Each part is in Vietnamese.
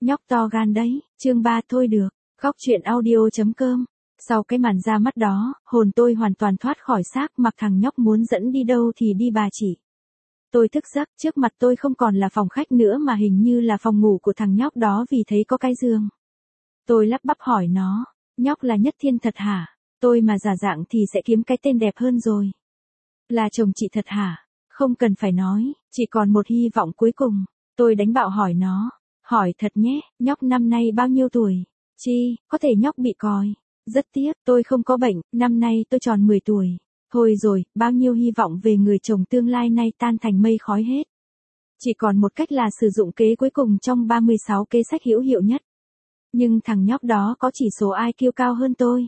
nhóc to gan đấy, chương 3 thôi được, góc truyện audio.com. Sau cái màn ra mắt đó, hồn tôi hoàn toàn thoát khỏi xác, mặc thằng nhóc muốn dẫn đi đâu thì đi bà chỉ. Tôi thức giấc, trước mặt tôi không còn là phòng khách nữa mà hình như là phòng ngủ của thằng nhóc đó vì thấy có cái giường. Tôi lắp bắp hỏi nó, nhóc là Nhất Thiên thật hả? Tôi mà giả dạng thì sẽ kiếm cái tên đẹp hơn rồi. Là chồng chị thật hả? Không cần phải nói, chỉ còn một hy vọng cuối cùng. Tôi đánh bạo hỏi nó, hỏi thật nhé, nhóc năm nay bao nhiêu tuổi? Chi, có thể nhóc bị còi. Rất tiếc, tôi không có bệnh, năm nay tôi tròn 10 tuổi. Thôi rồi, bao nhiêu hy vọng về người chồng tương lai nay tan thành mây khói hết. Chỉ còn một cách là sử dụng kế cuối cùng trong 36 kế sách hữu hiệu nhất. Nhưng thằng nhóc đó có chỉ số IQ cao hơn tôi.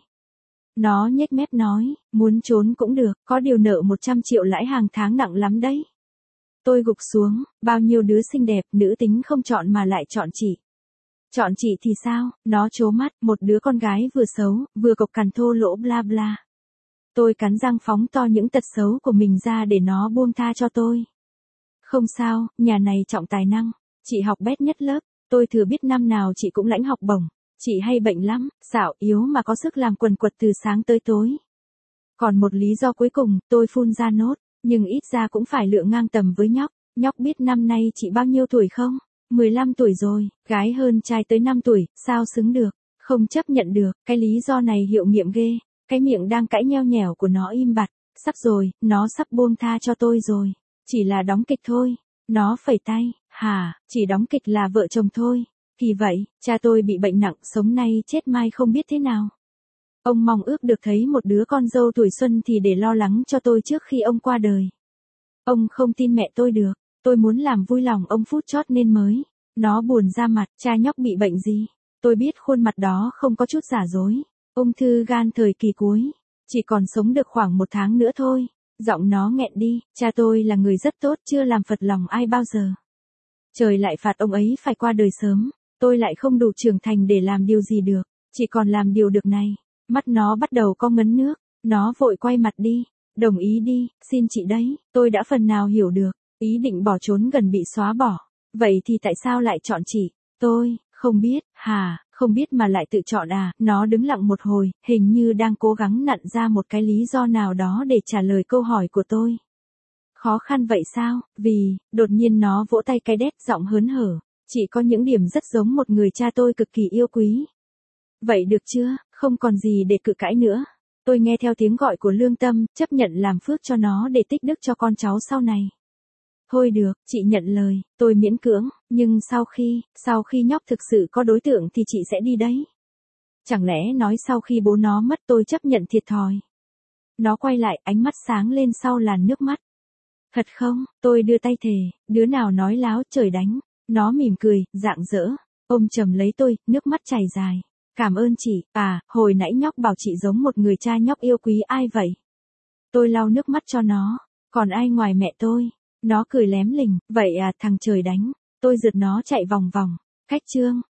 Nó nhếch mép nói, muốn trốn cũng được, có điều nợ 100 triệu lãi hàng tháng nặng lắm đấy. Tôi gục xuống, bao nhiêu đứa xinh đẹp, nữ tính không chọn mà lại chọn chị. Chọn chị thì sao? Nó trố mắt, một đứa con gái vừa xấu, vừa cộc cằn thô lỗ bla bla. Tôi cắn răng phóng to những tật xấu của mình ra để nó buông tha cho tôi. Không sao, nhà này trọng tài năng. Chị học bét nhất lớp, tôi thừa biết năm nào chị cũng lãnh học bổng. Chị hay bệnh lắm, xạo yếu mà có sức làm quần quật từ sáng tới tối. Còn một lý do cuối cùng, tôi phun ra nốt, nhưng ít ra cũng phải lượng ngang tầm với nhóc. Nhóc biết năm nay chị bao nhiêu tuổi không? 15 tuổi rồi, gái hơn trai tới 5 tuổi, sao xứng được? Không chấp nhận được, cái lý do này hiệu nghiệm ghê. Cái miệng đang cãi nheo nhẻo của nó im bặt, sắp rồi, nó sắp buông tha cho tôi rồi. Chỉ là đóng kịch thôi. Nó phẩy tay, hả, chỉ đóng kịch là vợ chồng thôi. Kỳ vậy, cha tôi bị bệnh nặng, sống nay chết mai không biết thế nào. Ông mong ước được thấy một đứa con dâu tuổi xuân thì để lo lắng cho tôi trước khi ông qua đời. Ông không tin mẹ tôi được, tôi muốn làm vui lòng ông phút chót nên mới. Nó buồn ra mặt, cha nhóc bị bệnh gì? Tôi biết khuôn mặt đó không có chút giả dối. Ung thư gan thời kỳ cuối, chỉ còn sống được khoảng 1 tháng nữa thôi. Giọng nó nghẹn đi, cha tôi là người rất tốt, chưa làm phật lòng ai bao giờ. Trời lại phạt ông ấy phải qua đời sớm, tôi lại không đủ trưởng thành để làm điều gì được, chỉ còn làm điều được này. Mắt nó bắt đầu có ngấn nước, nó vội quay mặt đi, đồng ý đi, xin chị đấy, tôi đã phần nào hiểu được, ý định bỏ trốn gần bị xóa bỏ. Vậy thì tại sao lại chọn chị? Tôi, không biết, hả, không biết mà lại tự chọn à? Nó đứng lặng một hồi, hình như đang cố gắng nặn ra một cái lý do nào đó để trả lời câu hỏi của tôi. Khó khăn vậy sao? Vì, đột nhiên nó vỗ tay cái đét giọng hớn hở. Chị có những điểm rất giống một người cha tôi cực kỳ yêu quý. Vậy được chưa? Không còn gì để cự cãi nữa. Tôi nghe theo tiếng gọi của lương tâm, chấp nhận làm phước cho nó để tích đức cho con cháu sau này. Thôi được, chị nhận lời, tôi miễn cưỡng, nhưng sau khi nhóc thực sự có đối tượng thì chị sẽ đi đấy. Chẳng lẽ nói sau khi bố nó mất tôi chấp nhận thiệt thòi. Nó quay lại, ánh mắt sáng lên sau làn nước mắt. Thật không? Tôi đưa tay thề, đứa nào nói láo trời đánh. Nó mỉm cười, rạng rỡ, ôm chầm lấy tôi, nước mắt chảy dài. Cảm ơn chị, hồi nãy nhóc bảo chị giống một người cha nhóc yêu quý ai vậy? Tôi lau nước mắt cho nó, còn ai ngoài mẹ tôi? Nó cười lém lỉnh, vậy à thằng trời đánh. Tôi giật nó chạy vòng vòng. Cách chương.